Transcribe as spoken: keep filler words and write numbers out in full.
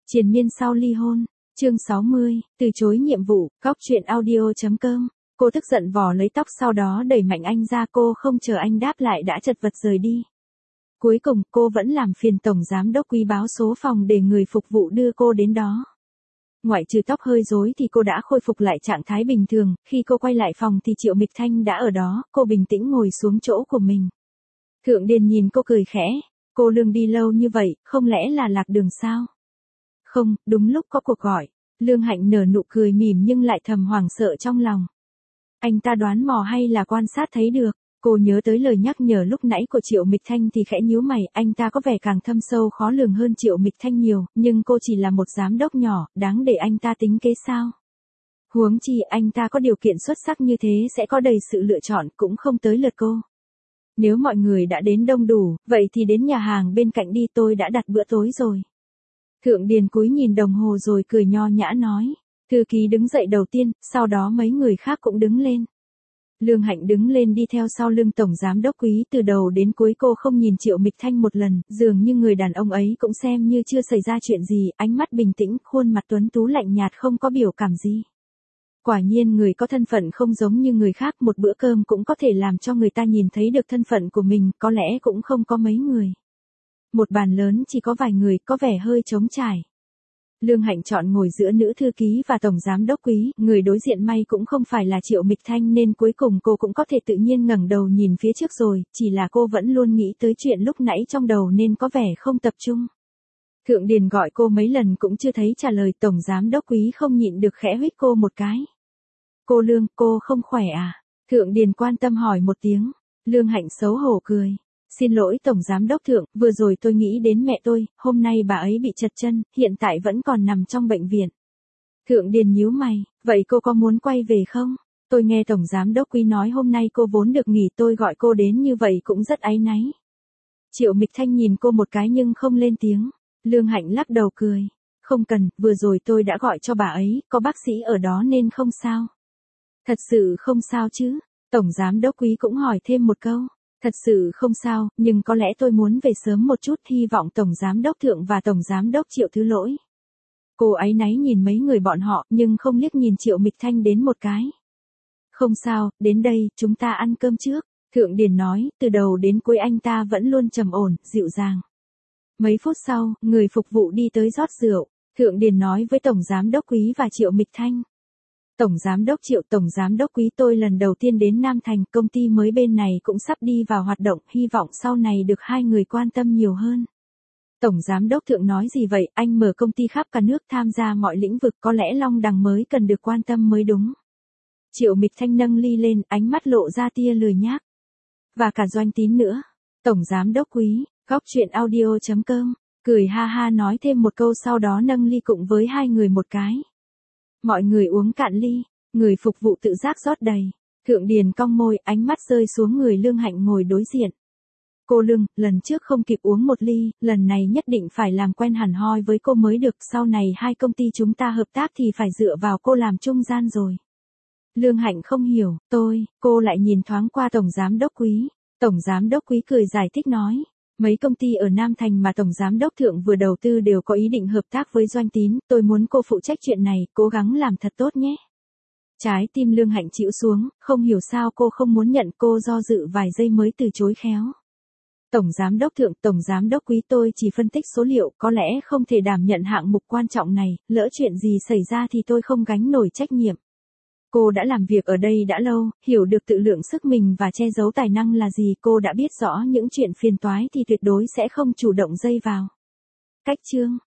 Triền miên sau ly hôn, chương sáu mươi, từ chối nhiệm vụ, góc truyện audio.com. Cô tức giận vò lấy tóc sau đó đẩy mạnh anh ra, cô không chờ anh đáp lại đã chật vật rời đi. Cuối cùng cô vẫn làm phiền tổng giám đốc Quý báo số phòng để người phục vụ đưa cô đến đó. Ngoại trừ tóc hơi rối thì cô đã khôi phục lại trạng thái bình thường, khi cô quay lại phòng thì Triệu Mịch Thanh đã ở đó, cô bình tĩnh ngồi xuống chỗ của mình. Thượng Điền nhìn cô cười khẽ, cô Lương đi lâu như vậy, không lẽ là lạc đường sao? Không, đúng lúc có cuộc gọi. Lương Hạnh nở nụ cười mỉm nhưng lại thầm hoảng sợ trong lòng. Anh ta đoán mò hay là quan sát thấy được? Cô nhớ tới lời nhắc nhở lúc nãy của Triệu Mịch Thanh thì khẽ nhíu mày, anh ta có vẻ càng thâm sâu khó lường hơn Triệu Mịch Thanh nhiều, nhưng cô chỉ là một giám đốc nhỏ, đáng để anh ta tính kế sao? Huống chi anh ta có điều kiện xuất sắc như thế sẽ có đầy sự lựa chọn, cũng không tới lượt cô. Nếu mọi người đã đến đông đủ, vậy thì đến nhà hàng bên cạnh đi, tôi đã đặt bữa tối rồi. Thượng Điền cúi nhìn đồng hồ rồi cười nho nhã nói. Thư ký đứng dậy đầu tiên, sau đó mấy người khác cũng đứng lên. Lương Hạnh đứng lên đi theo sau lưng tổng giám đốc Quý, từ đầu đến cuối cô không nhìn Triệu Mịch Thanh một lần, dường như người đàn ông ấy cũng xem như chưa xảy ra chuyện gì, ánh mắt bình tĩnh, khuôn mặt tuấn tú lạnh nhạt không có biểu cảm gì. Quả nhiên người có thân phận không giống như người khác, một bữa cơm cũng có thể làm cho người ta nhìn thấy được thân phận của mình, có lẽ cũng không có mấy người. Một bàn lớn chỉ có vài người, có vẻ hơi trống trải. Lương Hạnh chọn ngồi giữa nữ thư ký và tổng giám đốc Quý, người đối diện may cũng không phải là Triệu Mịch Thanh nên cuối cùng cô cũng có thể tự nhiên ngẩng đầu nhìn phía trước rồi, chỉ là cô vẫn luôn nghĩ tới chuyện lúc nãy trong đầu nên có vẻ không tập trung. Thượng Điền gọi cô mấy lần cũng chưa thấy trả lời, tổng giám đốc Quý không nhịn được khẽ huých cô một cái. Cô Lương, cô không khỏe à? Thượng Điền quan tâm hỏi một tiếng. Lương Hạnh xấu hổ cười. Xin lỗi tổng giám đốc Thượng, vừa rồi tôi nghĩ đến mẹ tôi, hôm nay bà ấy bị trật chân, hiện tại vẫn còn nằm trong bệnh viện. Thượng Điền nhíu mày, vậy cô có muốn quay về không? Tôi nghe tổng giám đốc Quý nói hôm nay cô vốn được nghỉ, tôi gọi cô đến như vậy cũng rất áy náy. Triệu Mịch Thanh nhìn cô một cái nhưng không lên tiếng. Lương Hạnh lắc đầu cười. Không cần, vừa rồi tôi đã gọi cho bà ấy, có bác sĩ ở đó nên không sao. Thật sự không sao chứ? Tổng giám đốc Quý cũng hỏi thêm một câu. Thật sự không sao, nhưng có lẽ tôi muốn về sớm một chút, hy vọng tổng giám đốc Thượng và tổng giám đốc Triệu thứ lỗi. Cô áy náy nhìn mấy người bọn họ nhưng không liếc nhìn Triệu Mịch Thanh đến một cái. Không sao, đến đây, chúng ta ăn cơm trước. Thượng Điền nói, từ đầu đến cuối anh ta vẫn luôn trầm ổn, dịu dàng. Mấy phút sau, người phục vụ đi tới rót rượu. Thượng Điền nói với tổng giám đốc Quý và Triệu Mịch Thanh. Tổng giám đốc Triệu, tổng giám đốc Quý, tôi lần đầu tiên đến Nam Thành, công ty mới bên này cũng sắp đi vào hoạt động, hy vọng sau này được hai người quan tâm nhiều hơn. Tổng giám đốc Thượng nói gì vậy, anh mở công ty khắp cả nước tham gia mọi lĩnh vực, có lẽ Long Đằng mới cần được quan tâm mới đúng. Triệu Mịch Thanh nâng ly lên, ánh mắt lộ ra tia lười nhác. Và cả Doanh Tín nữa. Tổng giám đốc Quý, góc truyện audio.com, cười ha ha nói thêm một câu sau đó nâng ly cùng với hai người một cái. Mọi người uống cạn ly, người phục vụ tự giác rót đầy. Thượng Điền cong môi, ánh mắt rơi xuống người Lương Hạnh ngồi đối diện. Cô Lương, lần trước không kịp uống một ly, lần này nhất định phải làm quen hẳn hoi với cô mới được, sau này hai công ty chúng ta hợp tác thì phải dựa vào cô làm trung gian rồi. Lương Hạnh không hiểu, tôi, cô lại nhìn thoáng qua tổng giám đốc Quý. Tổng giám đốc Quý cười giải thích nói. Mấy công ty ở Nam Thành mà tổng giám đốc Thượng vừa đầu tư đều có ý định hợp tác với Doanh Tín, tôi muốn cô phụ trách chuyện này, cố gắng làm thật tốt nhé. Trái tim Lương Hạnh chịu xuống, không hiểu sao cô không muốn nhận, cô do dự vài giây mới từ chối khéo. Tổng giám đốc Thượng, tổng giám đốc Quý, tôi chỉ phân tích số liệu, có lẽ không thể đảm nhận hạng mục quan trọng này, lỡ chuyện gì xảy ra thì tôi không gánh nổi trách nhiệm. Cô đã làm việc ở đây đã lâu, hiểu được tự lượng sức mình và che giấu tài năng là gì, cô đã biết rõ những chuyện phiền toái thì tuyệt đối sẽ không chủ động dây vào. Cách chương